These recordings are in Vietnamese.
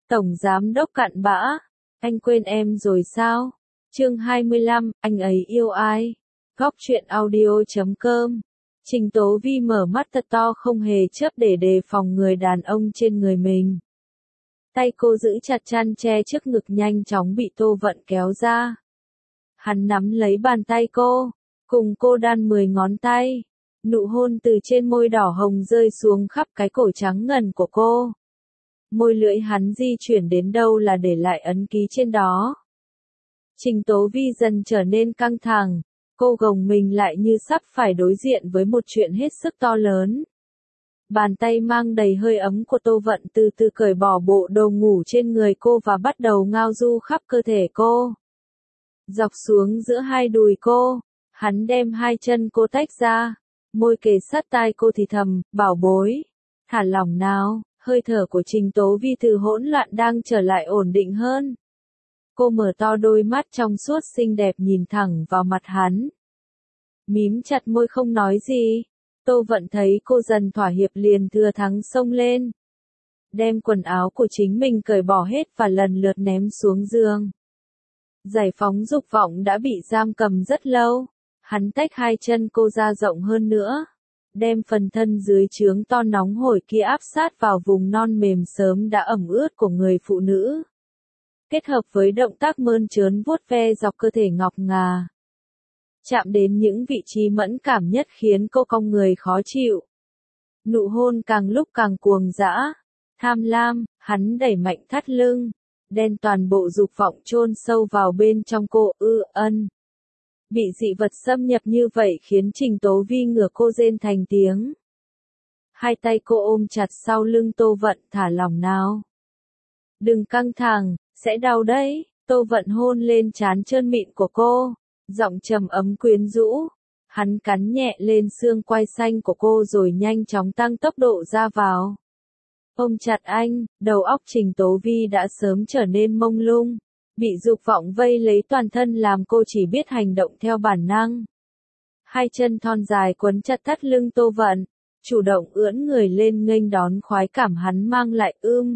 Tổng giám đốc cặn bã, anh quên em rồi sao? Chương 25, anh ấy yêu ai? Góc truyện audio.com. Trình Tố Vi mở mắt thật to không hề chớp để đề phòng người đàn ông trên người mình. Tay cô giữ chặt chăn che trước ngực nhanh chóng bị Tô Vận kéo ra. Hắn nắm lấy bàn tay cô, cùng cô đan 10 ngón tay. Nụ hôn từ trên môi đỏ hồng rơi xuống khắp cái cổ trắng ngần của cô. Môi lưỡi hắn di chuyển đến đâu là để lại ấn ký trên đó. Trình Tố Vi dần trở nên căng thẳng, cô gồng mình lại như sắp phải đối diện với một chuyện hết sức to lớn. Bàn tay mang đầy hơi ấm của Tô Vận từ từ cởi bỏ bộ đồ ngủ trên người cô và bắt đầu ngao du khắp cơ thể cô. Dọc xuống giữa hai đùi cô, hắn đem hai chân cô tách ra, môi kề sát tai cô thì thầm, bảo bối, thả lỏng nào. Hơi thở của Trình Tố Vi từ hỗn loạn đang trở lại ổn định hơn. Cô mở to đôi mắt trong suốt xinh đẹp nhìn thẳng vào mặt hắn. Mím chặt môi không nói gì. Tô Vận thấy cô dần thỏa hiệp liền thừa thắng xông lên. Đem quần áo của chính mình cởi bỏ hết và lần lượt ném xuống giường. Giải phóng dục vọng đã bị giam cầm rất lâu. Hắn tách hai chân cô ra rộng hơn nữa. Đem phần thân dưới trướng to nóng hổi kia áp sát vào vùng non mềm sớm đã ẩm ướt của người phụ nữ. Kết hợp với động tác mơn trớn vuốt ve dọc cơ thể ngọc ngà. Chạm đến những vị trí mẫn cảm nhất khiến cô cong người khó chịu. Nụ hôn càng lúc càng cuồng dã, tham lam, hắn đẩy mạnh thắt lưng, đen toàn bộ dục vọng chôn sâu vào bên trong cô, ân. Bị dị vật xâm nhập như vậy khiến Trình Tố Vi ngửa cô rên thành tiếng. Hai tay cô ôm chặt sau lưng Tô Vận, thả lỏng nào. Đừng căng thẳng, sẽ đau đấy. Tô Vận hôn lên trán trơn mịn của cô, giọng trầm ấm quyến rũ. Hắn cắn nhẹ lên xương quai xanh của cô rồi nhanh chóng tăng tốc độ ra vào. Ôm chặt anh, đầu óc Trình Tố Vi đã sớm trở nên mông lung. Bị dục vọng vây lấy toàn thân làm cô chỉ biết hành động theo bản năng. Hai chân thon dài quấn chặt thắt lưng Tô Vận, chủ động ưỡn người lên nghênh đón khoái cảm hắn mang lại.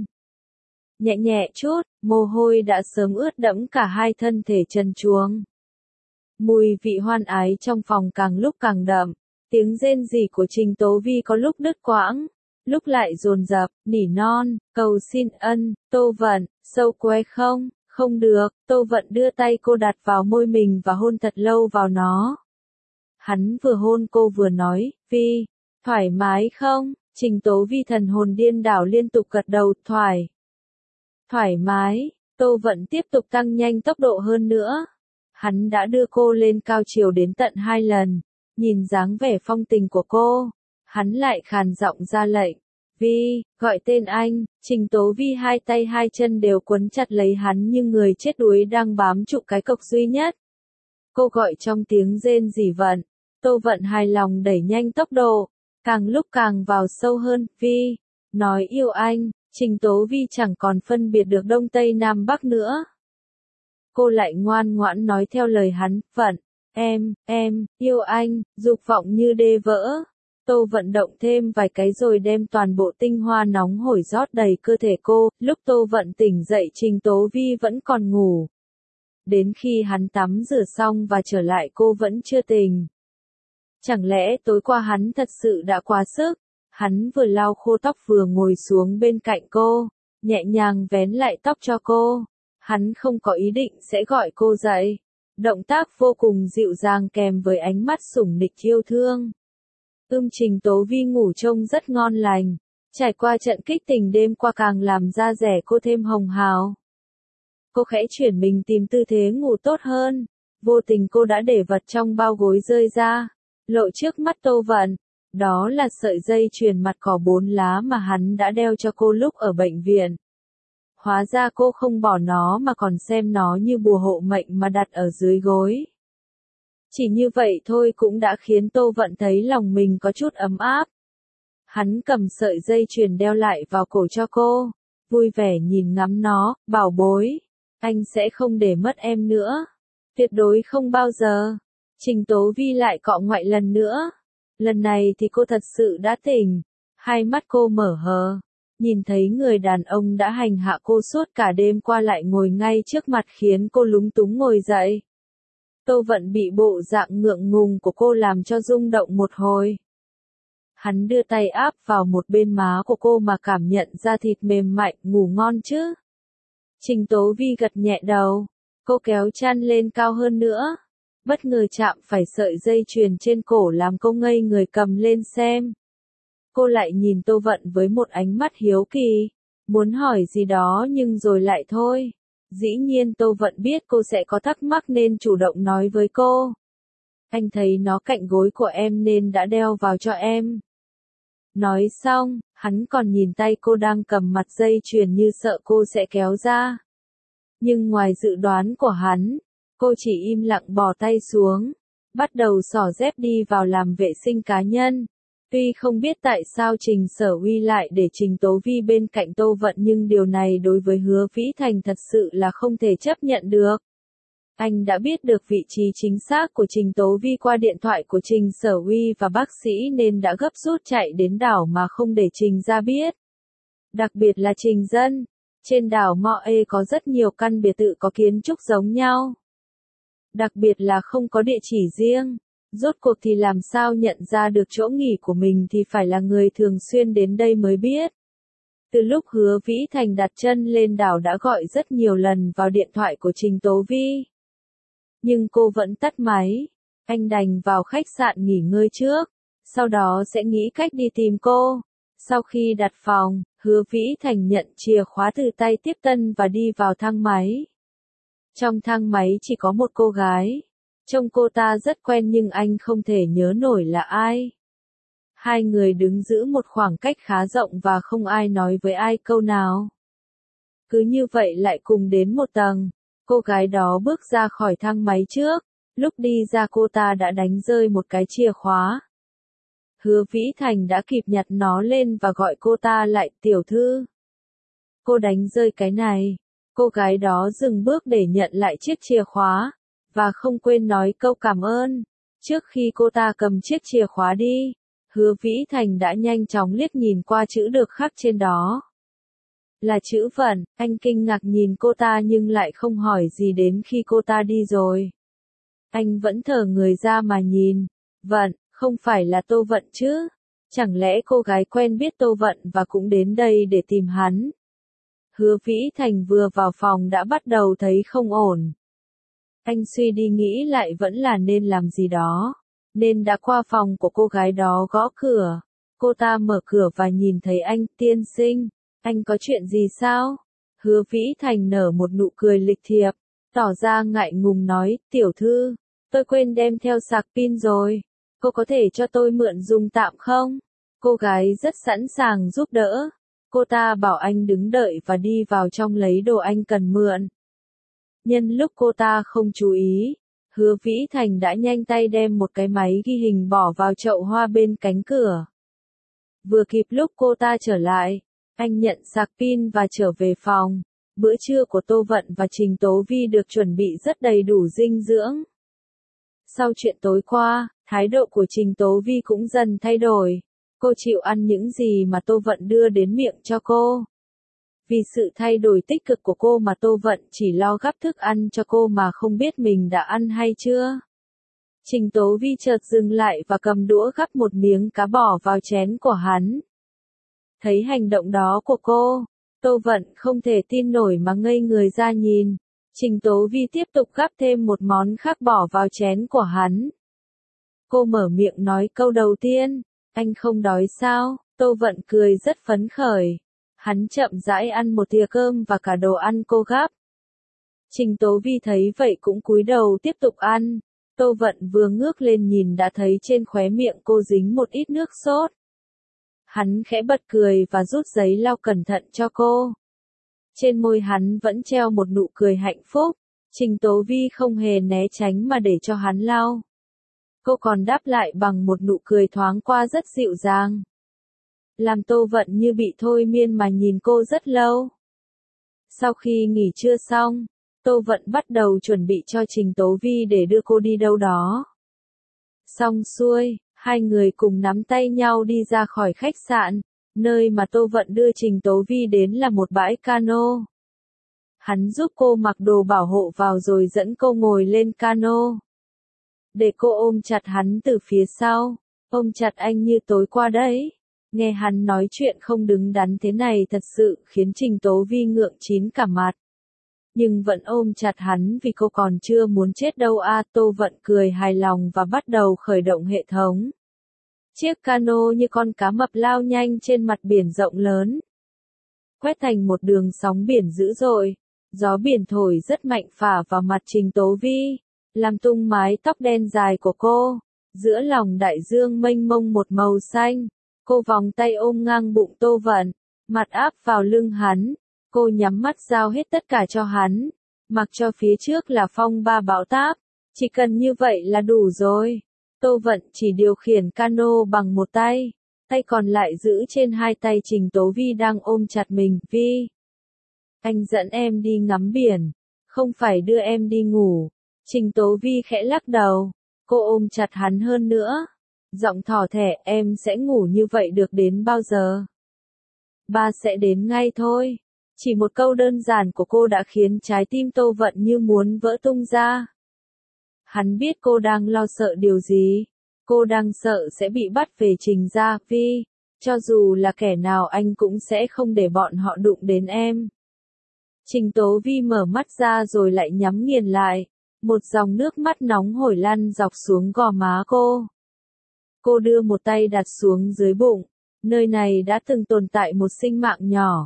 Nhẹ nhẹ chút, mồ hôi đã sớm ướt đẫm cả hai thân thể trần truồng. Mùi vị hoan ái trong phòng càng lúc càng đậm, tiếng rên rỉ của Trình Tố Vi có lúc đứt quãng, lúc lại dồn dập, nỉ non, cầu xin ân, Tô Vận, sâu quay không? Không được, Tô Vận đưa tay cô đặt vào môi mình và hôn thật lâu vào nó. Hắn vừa hôn cô vừa nói, Vi, thoải mái không? Trình Tố Vi thần hồn điên đảo liên tục gật đầu, thoải mái. Tô Vận tiếp tục tăng nhanh tốc độ hơn nữa. Hắn đã đưa cô lên cao chiều đến tận 2 lần. Nhìn dáng vẻ phong tình của cô, hắn lại khàn giọng ra lệnh. Vi, gọi tên anh. Trình Tố Vi hai tay hai chân đều quấn chặt lấy hắn như người chết đuối đang bám trụ cái cọc duy nhất. Cô gọi trong tiếng rên rỉ Vận. Tô Vận hài lòng đẩy nhanh tốc độ, càng lúc càng vào sâu hơn. Vi, nói yêu anh. Trình Tố Vi chẳng còn phân biệt được đông tây nam bắc nữa. Cô lại ngoan ngoãn nói theo lời hắn. Vận, em, yêu anh, dục vọng như đê vỡ. Tô Vận động thêm vài cái rồi đem toàn bộ tinh hoa nóng hổi rót đầy cơ thể cô. Lúc Tô Vận tỉnh dậy Trình Tố Vi vẫn còn ngủ. Đến khi hắn tắm rửa xong và trở lại cô vẫn chưa tỉnh. Chẳng lẽ tối qua hắn thật sự đã quá sức? Hắn vừa lau khô tóc vừa ngồi xuống bên cạnh cô, nhẹ nhàng vén lại tóc cho cô. Hắn không có ý định sẽ gọi cô dậy. Động tác vô cùng dịu dàng kèm với ánh mắt sủng nịch yêu thương. Trình Tố Vi ngủ trông rất ngon lành. Trải qua trận kích tình đêm qua càng làm da dẻ cô thêm hồng hào. Cô khẽ chuyển mình tìm tư thế ngủ tốt hơn. Vô tình cô đã để vật trong bao gối rơi ra, lộ trước mắt Tô Vận. Đó là sợi dây chuyền mặt cỏ 4 lá mà hắn đã đeo cho cô lúc ở bệnh viện. Hóa ra cô không bỏ nó mà còn xem nó như bùa hộ mệnh mà đặt ở dưới gối. Chỉ như vậy thôi cũng đã khiến Tô Vận thấy lòng mình có chút ấm áp. Hắn cầm sợi dây chuyền đeo lại vào cổ cho cô, vui vẻ nhìn ngắm nó, bảo bối, anh sẽ không để mất em nữa. Tuyệt đối không bao giờ. Trình Tố Vi lại cọ ngoại lần nữa. Lần này thì cô thật sự đã tỉnh. Hai mắt cô mở hờ, Nhìn thấy người đàn ông đã hành hạ cô suốt cả đêm qua lại ngồi ngay trước mặt khiến cô lúng túng ngồi dậy. Tô Vận bị bộ dạng ngượng ngùng của cô làm cho rung động một hồi. Hắn đưa tay áp vào một bên má của cô mà cảm nhận da thịt mềm mại, ngủ ngon chứ. Trình Tố Vi gật nhẹ đầu, cô kéo chăn lên cao hơn nữa. Bất ngờ chạm phải sợi dây chuyền trên cổ làm cô ngây người cầm lên xem. Cô lại nhìn Tô Vận với một ánh mắt hiếu kỳ, muốn hỏi gì đó nhưng rồi lại thôi. Dĩ nhiên Tô Vận biết cô sẽ có thắc mắc nên chủ động nói với cô. Anh thấy nó cạnh gối của em nên đã đeo vào cho em. Nói xong, hắn còn nhìn tay cô đang cầm mặt dây chuyền như sợ cô sẽ kéo ra. Nhưng ngoài dự đoán của hắn, cô chỉ im lặng bỏ tay xuống, bắt đầu xỏ dép đi vào làm vệ sinh cá nhân. Tuy không biết tại sao Trình Sở Uy lại để Trình Tố Vi bên cạnh Tô Vận nhưng điều này đối với Hứa Vĩ Thành thật sự là không thể chấp nhận được. Anh đã biết được vị trí chính xác của Trình Tố Vi qua điện thoại của Trình Sở Uy và bác sĩ nên đã gấp rút chạy đến đảo mà không để Trình ra biết. Đặc biệt là Trình Dân. Trên đảo Mo E có rất nhiều căn biệt thự có kiến trúc giống nhau. Đặc biệt là không có địa chỉ riêng. Rốt cuộc thì làm sao nhận ra được chỗ nghỉ của mình thì phải là người thường xuyên đến đây mới biết. Từ lúc Hứa Vĩ Thành đặt chân lên đảo đã gọi rất nhiều lần vào điện thoại của Trình Tố Vi. Nhưng cô vẫn tắt máy. Anh đành vào khách sạn nghỉ ngơi trước, sau đó sẽ nghĩ cách đi tìm cô. Sau khi đặt phòng, Hứa Vĩ Thành nhận chìa khóa từ tay tiếp tân và đi vào thang máy. Trong thang máy chỉ có một cô gái. Trông cô ta rất quen nhưng anh không thể nhớ nổi là ai. Hai người đứng giữ một khoảng cách khá rộng và không ai nói với ai câu nào. Cứ như vậy lại cùng đến một tầng. Cô gái đó bước ra khỏi thang máy trước. Lúc đi ra cô ta đã đánh rơi một cái chìa khóa. Hứa Vĩ Thành đã kịp nhặt nó lên và gọi cô ta lại, tiểu thư. Cô đánh rơi cái này. Cô gái đó dừng bước để nhận lại chiếc chìa khóa. Và không quên nói câu cảm ơn. Trước khi cô ta cầm chiếc chìa khóa đi, Hứa Vĩ Thành đã nhanh chóng liếc nhìn qua chữ được khắc trên đó. Là chữ Vận, anh kinh ngạc nhìn cô ta nhưng lại không hỏi gì đến khi cô ta đi rồi. Anh vẫn thở người ra mà nhìn. Vận, không phải là Tô Vận chứ? Chẳng lẽ cô gái quen biết Tô Vận và cũng đến đây để tìm hắn? Hứa Vĩ Thành vừa vào phòng đã bắt đầu thấy không ổn. Anh suy đi nghĩ lại vẫn là nên làm gì đó, nên đã qua phòng của cô gái đó gõ cửa. Cô ta mở cửa và nhìn thấy anh, tiên sinh, anh có chuyện gì sao? Hứa Vĩ Thành nở một nụ cười lịch thiệp, tỏ ra ngại ngùng nói, tiểu thư, tôi quên đem theo sạc pin rồi, cô có thể cho tôi mượn dùng tạm không? Cô gái rất sẵn sàng giúp đỡ. Cô ta bảo anh đứng đợi và đi vào trong lấy đồ anh cần mượn. Nhân lúc cô ta không chú ý, Hứa Vĩ Thành đã nhanh tay đem một cái máy ghi hình bỏ vào chậu hoa bên cánh cửa. Vừa kịp lúc cô ta trở lại, anh nhận sạc pin và trở về phòng. Bữa trưa của Tô Vận và Trình Tố Vi được chuẩn bị rất đầy đủ dinh dưỡng. Sau chuyện tối qua, thái độ của Trình Tố Vi cũng dần thay đổi. Cô chịu ăn những gì mà Tô Vận đưa đến miệng cho cô. Vì sự thay đổi tích cực của cô mà Tô Vận chỉ lo gắp thức ăn cho cô mà không biết mình đã ăn hay chưa. Trình Tố Vi chợt dừng lại và cầm đũa gắp một miếng cá bỏ vào chén của hắn. Thấy hành động đó của cô, Tô Vận không thể tin nổi mà ngây người ra nhìn. Trình Tố Vi tiếp tục gắp thêm một món khác bỏ vào chén của hắn. Cô mở miệng nói câu đầu tiên, anh không đói sao? Tô Vận cười rất phấn khởi. Hắn chậm rãi ăn một thìa cơm và cả đồ ăn cô gắp. Trình Tố Vi thấy vậy cũng cúi đầu tiếp tục ăn. Tô Vận vừa ngước lên nhìn đã thấy trên khóe miệng cô dính một ít nước sốt. Hắn khẽ bật cười và rút giấy lau cẩn thận cho cô. Trên môi hắn vẫn treo một nụ cười hạnh phúc. Trình Tố Vi không hề né tránh mà để cho hắn lau. Cô còn đáp lại bằng một nụ cười thoáng qua rất dịu dàng. Làm Tô Vận như bị thôi miên mà nhìn cô rất lâu. Sau khi nghỉ trưa xong, Tô Vận bắt đầu chuẩn bị cho Trình Tố Vi để đưa cô đi đâu đó. Xong xuôi, hai người cùng nắm tay nhau đi ra khỏi khách sạn. Nơi mà Tô Vận đưa Trình Tố Vi đến là một bãi cano. Hắn giúp cô mặc đồ bảo hộ vào rồi dẫn cô ngồi lên cano. Để cô ôm chặt hắn từ phía sau. Ôm chặt anh như tối qua đấy. Nghe hắn nói chuyện không đứng đắn thế này thật sự khiến Trình Tố Vi ngượng chín cả mặt. Nhưng vẫn ôm chặt hắn vì cô còn chưa muốn chết đâu a. Tô Vận cười hài lòng và bắt đầu khởi động hệ thống. Chiếc cano như con cá mập lao nhanh trên mặt biển rộng lớn. Quét thành một đường sóng biển dữ dội. Gió biển thổi rất mạnh phả vào mặt Trình Tố Vi, làm tung mái tóc đen dài của cô. Giữa lòng đại dương mênh mông một màu xanh, cô vòng tay ôm ngang bụng Tô Vận, mặt áp vào lưng hắn. Cô nhắm mắt giao hết tất cả cho hắn, mặc cho phía trước là phong ba bão táp. Chỉ cần như vậy là đủ rồi. Tô Vận chỉ điều khiển cano bằng một tay, tay còn lại giữ trên hai tay Trình Tố Vi đang ôm chặt mình. Vi, anh dẫn em đi ngắm biển, không phải đưa em đi ngủ. Trình Tố Vi khẽ lắc đầu, cô ôm chặt hắn hơn nữa. Giọng thỏ thẻ, em sẽ ngủ như vậy được đến bao giờ? Ba sẽ đến ngay thôi. Chỉ một câu đơn giản của cô đã khiến trái tim Tô Vận như muốn vỡ tung ra. Hắn biết cô đang lo sợ điều gì. Cô đang sợ sẽ bị bắt về Trình gia. Vi, cho dù là kẻ nào anh cũng sẽ không để bọn họ đụng đến em. Trình Tố Vi mở mắt ra rồi lại nhắm nghiền lại. Một dòng nước mắt nóng hổi lăn dọc xuống gò má cô. Cô đưa một tay đặt xuống dưới bụng. Nơi này đã từng tồn tại một sinh mạng nhỏ.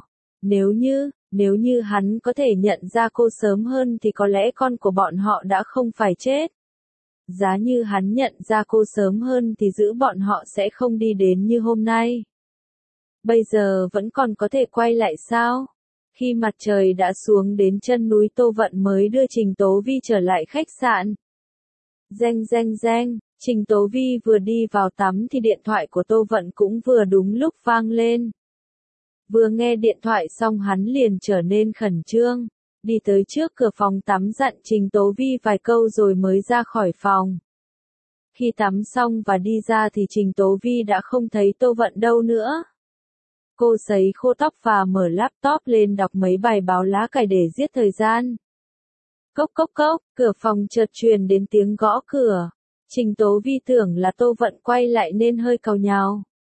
Nếu như hắn có thể nhận ra cô sớm hơn thì có lẽ con của bọn họ đã không phải chết. Giá như hắn nhận ra cô sớm hơn thì giữ bọn họ sẽ không đi đến như hôm nay. Bây giờ vẫn còn có thể quay lại sao? Khi mặt trời đã xuống đến chân núi, Tô Vận mới đưa Trình Tố Vi trở lại khách sạn. Reng reng reng, Trình Tố Vi vừa đi vào tắm thì điện thoại của Tô Vận cũng vừa đúng lúc vang lên. Vừa nghe điện thoại xong hắn liền trở nên khẩn trương, đi tới trước cửa phòng tắm dặn Trình Tố Vi vài câu rồi mới ra khỏi phòng. Khi tắm xong và đi ra thì Trình Tố Vi đã không thấy Tô Vận đâu nữa. Cô sấy khô tóc và mở laptop lên đọc mấy bài báo lá cải để giết thời gian. Cốc cốc cốc, cửa phòng chợt truyền đến tiếng gõ cửa. Trình Tố Vi tưởng là Tô Vận quay lại nên hơi càu nhàu.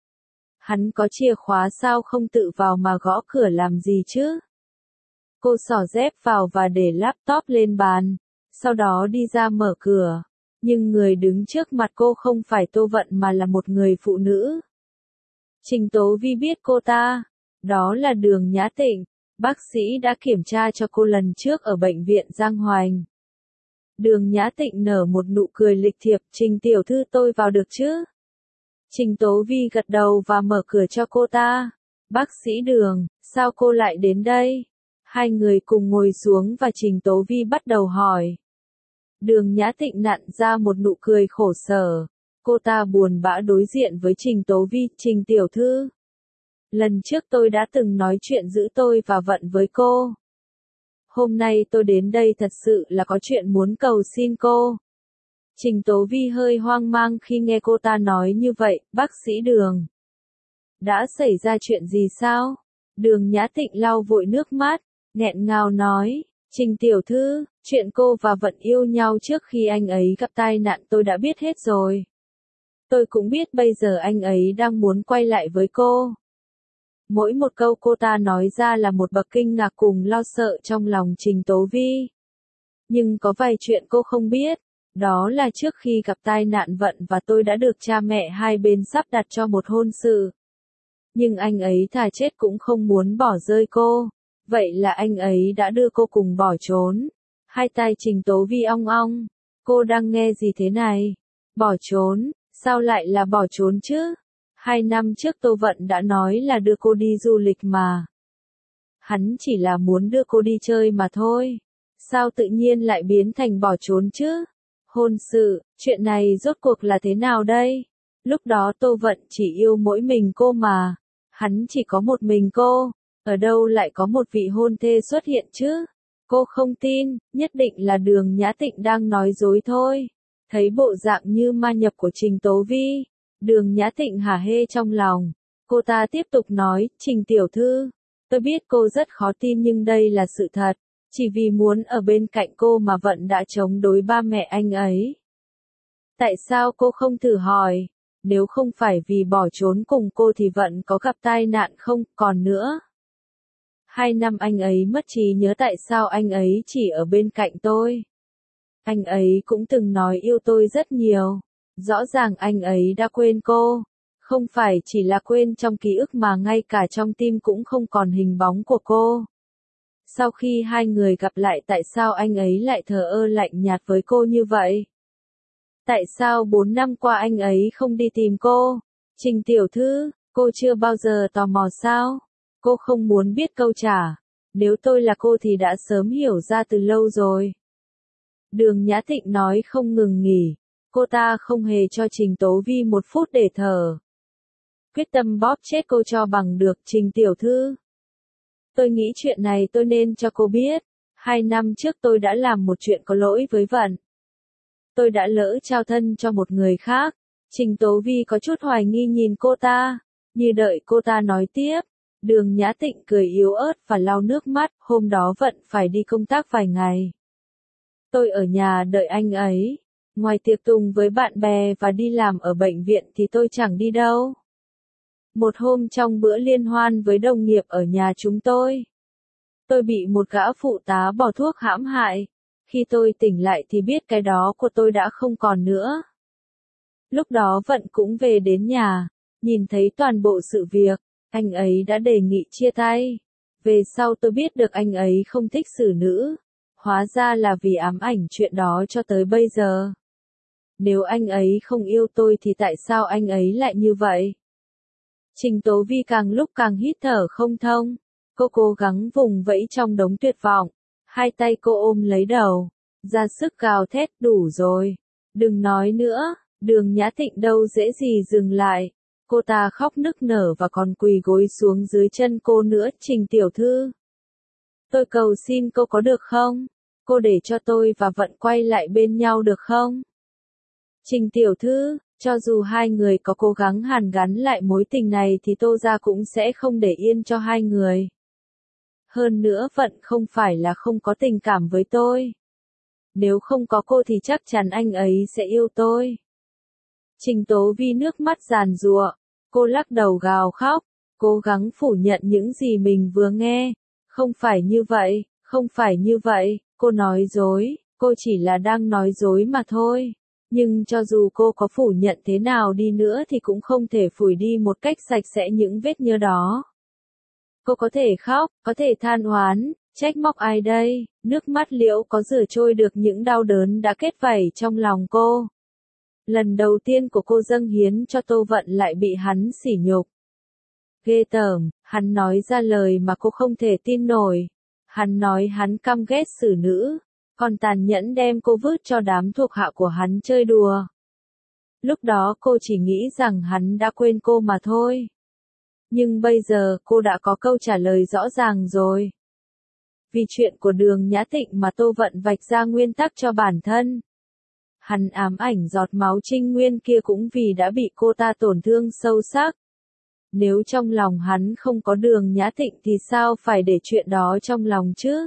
Hắn có chìa khóa sao không tự vào mà gõ cửa làm gì chứ? Cô xỏ dép vào và để laptop lên bàn, sau đó đi ra mở cửa. Nhưng người đứng trước mặt cô không phải Tô Vận mà là một người phụ nữ. Trình Tố Vi biết cô ta, đó là Đường Nhã Tịnh, bác sĩ đã kiểm tra cho cô lần trước ở bệnh viện Giang Hoành. Đường Nhã Tịnh nở một nụ cười lịch thiệp, Trình tiểu thư tôi vào được chứ? Trình Tố Vi gật đầu và mở cửa cho cô ta. Bác sĩ Đường, sao cô lại đến đây? Hai người cùng ngồi xuống và Trình Tố Vi bắt đầu hỏi. Đường Nhã Tịnh nặn ra một nụ cười khổ sở. Cô ta buồn bã đối diện với Trình Tố Vi. Trình tiểu thư, lần trước tôi đã từng nói chuyện giữa tôi và Vận với cô. Hôm nay tôi đến đây thật sự là có chuyện muốn cầu xin cô. Trình Tố Vi hơi hoang mang khi nghe cô ta nói như vậy. Bác sĩ Đường, đã xảy ra chuyện gì sao? Đường Nhã Tịnh lau vội nước mắt, nghẹn ngào nói. Trình tiểu thư, chuyện cô và Vận yêu nhau trước khi anh ấy gặp tai nạn tôi đã biết hết rồi. Tôi cũng biết bây giờ anh ấy đang muốn quay lại với cô. Mỗi một câu cô ta nói ra là một bậc kinh ngạc cùng lo sợ trong lòng Trình Tố Vi. Nhưng có vài chuyện cô không biết. Đó là trước khi gặp tai nạn Vận và tôi đã được cha mẹ hai bên sắp đặt cho một hôn sự. Nhưng anh ấy thà chết cũng không muốn bỏ rơi cô. Vậy là anh ấy đã đưa cô cùng bỏ trốn. Hai tay Trình Tố Vi ong ong. Cô đang nghe gì thế này? Bỏ trốn? Sao lại là bỏ trốn chứ? 2 năm trước Tô Vận đã nói là đưa cô đi du lịch mà. Hắn chỉ là muốn đưa cô đi chơi mà thôi. Sao tự nhiên lại biến thành bỏ trốn chứ? Hôn sự, chuyện này rốt cuộc là thế nào đây? Lúc đó Tô Vận chỉ yêu mỗi mình cô mà. Hắn chỉ có một mình cô. Ở đâu lại có một vị hôn thê xuất hiện chứ? Cô không tin, nhất định là Đường Nhã Tịnh đang nói dối thôi. Thấy bộ dạng như ma nhập của Trình Tố Vi, Đường Nhã Tịnh hả hê trong lòng. Cô ta tiếp tục nói, Trình tiểu thư, tôi biết cô rất khó tin nhưng đây là sự thật. Chỉ vì muốn ở bên cạnh cô mà Vận đã chống đối ba mẹ anh ấy. Tại sao cô không thử hỏi? Nếu không phải vì bỏ trốn cùng cô thì Vận có gặp tai nạn không? Còn nữa. 2 năm anh ấy mất trí nhớ tại sao anh ấy chỉ ở bên cạnh tôi. Anh ấy cũng từng nói yêu tôi rất nhiều. Rõ ràng anh ấy đã quên cô. Không phải chỉ là quên trong ký ức mà ngay cả trong tim cũng không còn hình bóng của cô. Sau khi hai người gặp lại tại sao anh ấy lại thờ ơ lạnh nhạt với cô như vậy? Tại sao 4 năm qua anh ấy không đi tìm cô? Trình tiểu thư, cô chưa bao giờ tò mò sao? Cô không muốn biết câu trả. Nếu tôi là cô thì đã sớm hiểu ra từ lâu rồi. Đường Nhã Tịnh nói không ngừng nghỉ. Cô ta không hề cho Trình Tố Vi một phút để thở. Quyết tâm bóp chết cô cho bằng được. Trình tiểu thư. Tôi nghĩ chuyện này tôi nên cho cô biết. 2 năm trước tôi đã làm một chuyện có lỗi với Vận. Tôi đã lỡ trao thân cho một người khác. Trình Tố Vi có chút hoài nghi nhìn cô ta. Như đợi cô ta nói tiếp. Đường Nhã Tịnh cười yếu ớt và lau nước mắt. Hôm đó Vận phải đi công tác vài ngày. Tôi ở nhà đợi anh ấy. Ngoài tiệc tùng với bạn bè và đi làm ở bệnh viện thì tôi chẳng đi đâu. Một hôm trong bữa liên hoan với đồng nghiệp ở nhà chúng tôi bị một gã phụ tá bỏ thuốc hãm hại. Khi tôi tỉnh lại thì biết cái đó của tôi đã không còn nữa. Lúc đó Vận cũng về đến nhà, nhìn thấy toàn bộ sự việc, anh ấy đã đề nghị chia tay. Về sau tôi biết được anh ấy không thích xử nữ, hóa ra là vì ám ảnh chuyện đó cho tới bây giờ. Nếu anh ấy không yêu tôi thì tại sao anh ấy lại như vậy? Trình Tố Vi càng lúc càng hít thở không thông. Cô cố gắng vùng vẫy trong đống tuyệt vọng. Hai tay cô ôm lấy đầu. Ra sức gào thét đủ rồi. Đừng nói nữa. Đường Nhã Tịnh đâu dễ gì dừng lại. Cô ta khóc nức nở và còn quỳ gối xuống dưới chân cô nữa. Trình tiểu thư. Tôi cầu xin cô có được không? Cô để cho tôi và Vận quay lại bên nhau được không? Trình tiểu thư. Cho dù hai người có cố gắng hàn gắn lại mối tình này thì Tô gia cũng sẽ không để yên cho hai người. Hơn nữa Vận không phải là không có tình cảm với tôi. Nếu không có cô thì chắc chắn anh ấy sẽ yêu tôi. Trình Tố Vi nước mắt giàn giụa. Cô lắc đầu gào khóc. Cố gắng phủ nhận những gì mình vừa nghe. Không phải như vậy, không phải như vậy. Cô nói dối. Cô chỉ là đang nói dối mà thôi. Nhưng cho dù cô có phủ nhận thế nào đi nữa thì cũng không thể phủi đi một cách sạch sẽ những vết nhơ đó. Cô có thể khóc, có thể than oán, trách móc ai đây, nước mắt Liễu có rửa trôi được những đau đớn đã kết vảy trong lòng cô. Lần đầu tiên của cô dâng hiến cho Tô Vận lại bị hắn sỉ nhục. Ghê tởm, hắn nói ra lời mà cô không thể tin nổi. Hắn nói hắn căm ghét xử nữ, còn tàn nhẫn đem cô vứt cho đám thuộc hạ của hắn chơi đùa. Lúc đó cô chỉ nghĩ rằng hắn đã quên cô mà thôi. Nhưng bây giờ cô đã có câu trả lời rõ ràng rồi. Vì chuyện của Đường Nhã Tịnh mà Tô Vận vạch ra nguyên tắc cho bản thân. Hắn ám ảnh giọt máu Trinh Nguyên kia cũng vì đã bị cô ta tổn thương sâu sắc. Nếu trong lòng hắn không có Đường Nhã Tịnh thì sao phải để chuyện đó trong lòng chứ?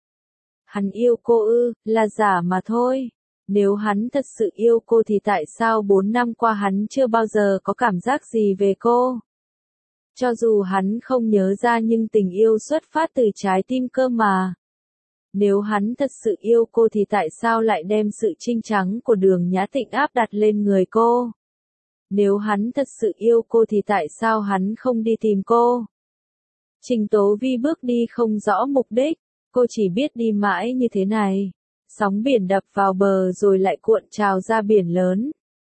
Hắn yêu cô ư, là giả mà thôi. Nếu hắn thật sự yêu cô thì tại sao 4 năm qua hắn chưa bao giờ có cảm giác gì về cô? Cho dù hắn không nhớ ra nhưng tình yêu xuất phát từ trái tim cơ mà. Nếu hắn thật sự yêu cô thì tại sao lại đem sự trinh trắng của Đường Nhã Tịnh áp đặt lên người cô? Nếu hắn thật sự yêu cô thì tại sao hắn không đi tìm cô? Trình Tố Vi bước đi không rõ mục đích, cô chỉ biết đi mãi như thế này. Sóng biển đập vào bờ rồi lại cuộn trào ra biển lớn.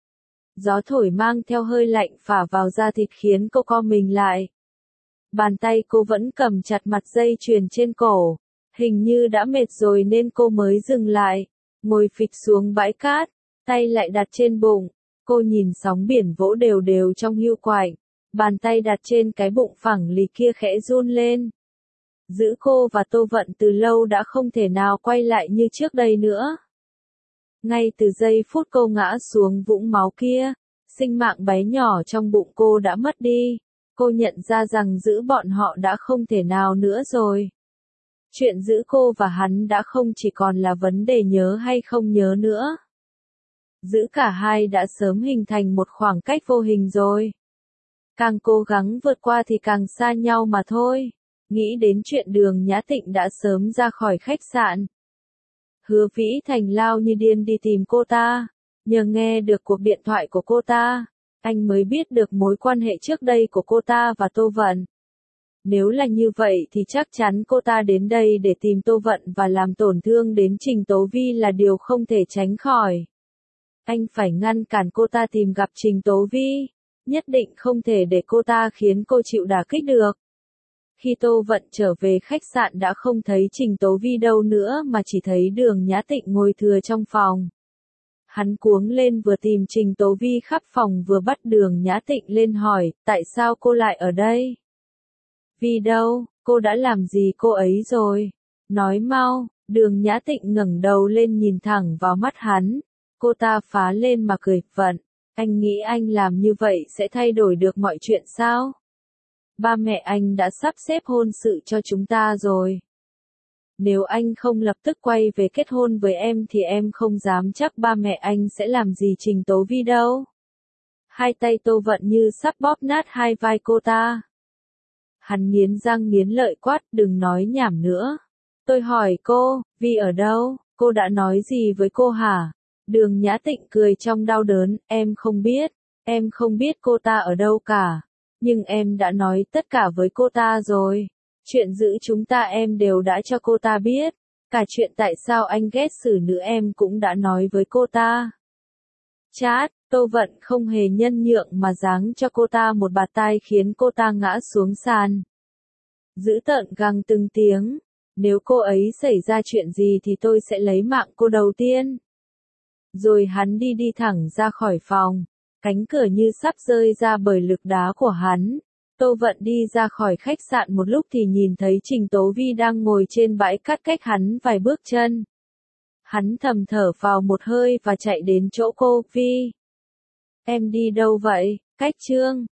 Gió thổi mang theo hơi lạnh phả vào da thịt khiến cô co mình lại. Bàn tay cô vẫn cầm chặt mặt dây chuyền trên cổ. Hình như đã mệt rồi nên cô mới dừng lại. Ngồi phịch xuống bãi cát, tay lại đặt trên bụng. Cô nhìn sóng biển vỗ đều đều trong hưu quạnh. Bàn tay đặt trên cái bụng phẳng lì kia khẽ run lên. Giữ cô và Tô Vận từ lâu đã không thể nào quay lại như trước đây nữa. Ngay từ giây phút cô ngã xuống vũng máu kia, sinh mạng bé nhỏ trong bụng cô đã mất đi. Cô nhận ra rằng giữ bọn họ đã không thể nào nữa rồi. Chuyện giữa cô và hắn đã không chỉ còn là vấn đề nhớ hay không nhớ nữa. Giữa cả hai đã sớm hình thành một khoảng cách vô hình rồi. Càng cố gắng vượt qua thì càng xa nhau mà thôi. Nghĩ đến chuyện Đường Nhã Tịnh đã sớm ra khỏi khách sạn. Hứa Vĩ Thành lao như điên đi tìm cô ta. Nhờ nghe được cuộc điện thoại của cô ta, anh mới biết được mối quan hệ trước đây của cô ta và Tô Vận. Nếu là như vậy thì chắc chắn cô ta đến đây để tìm Tô Vận và làm tổn thương đến Trình Tố Vi là điều không thể tránh khỏi. Anh phải ngăn cản cô ta tìm gặp Trình Tố Vi. Nhất định không thể để cô ta khiến cô chịu đả kích được. Khi Tô Vận trở về khách sạn đã không thấy Trình Tố Vi đâu nữa mà chỉ thấy Đường Nhã Tịnh ngồi thừa trong phòng. Hắn cuống lên vừa tìm Trình Tố Vi khắp phòng vừa bắt Đường Nhã Tịnh lên hỏi, tại sao cô lại ở đây? Vi đâu, cô đã làm gì cô ấy rồi? Nói mau. Đường Nhã Tịnh ngẩng đầu lên nhìn thẳng vào mắt hắn. Cô ta phá lên mà cười, Vận, anh nghĩ anh làm như vậy sẽ thay đổi được mọi chuyện sao? Ba mẹ anh đã sắp xếp hôn sự cho chúng ta rồi. Nếu anh không lập tức quay về kết hôn với em thì em không dám chắc ba mẹ anh sẽ làm gì Trình Tố Vi đâu. Hai tay Tô Vận như sắp bóp nát hai vai cô ta. Hắn nghiến răng nghiến lợi quát, đừng nói nhảm nữa. Tôi hỏi cô, Vi ở đâu, cô đã nói gì với cô hả? Đường Nhã Tịnh cười trong đau đớn, em không biết cô ta ở đâu cả. Nhưng em đã nói tất cả với cô ta rồi. Chuyện giữ chúng ta em đều đã cho cô ta biết. Cả chuyện tại sao anh ghét xử nữ em cũng đã nói với cô ta. Chát, Tô Vận không hề nhân nhượng mà giáng cho cô ta một bạt tai khiến cô ta ngã xuống sàn. Dữ tợn gằn từng tiếng. Nếu cô ấy xảy ra chuyện gì thì tôi sẽ lấy mạng cô đầu tiên. Rồi hắn đi thẳng ra khỏi phòng. Cánh cửa như sắp rơi ra bởi lực đá của hắn. Tô Vận đi ra khỏi khách sạn một lúc thì nhìn thấy Trình Tố Vi đang ngồi trên bãi cát cách hắn vài bước chân. Hắn thầm thở vào một hơi và chạy đến chỗ cô, Vi. Em đi đâu vậy? Cách Trương.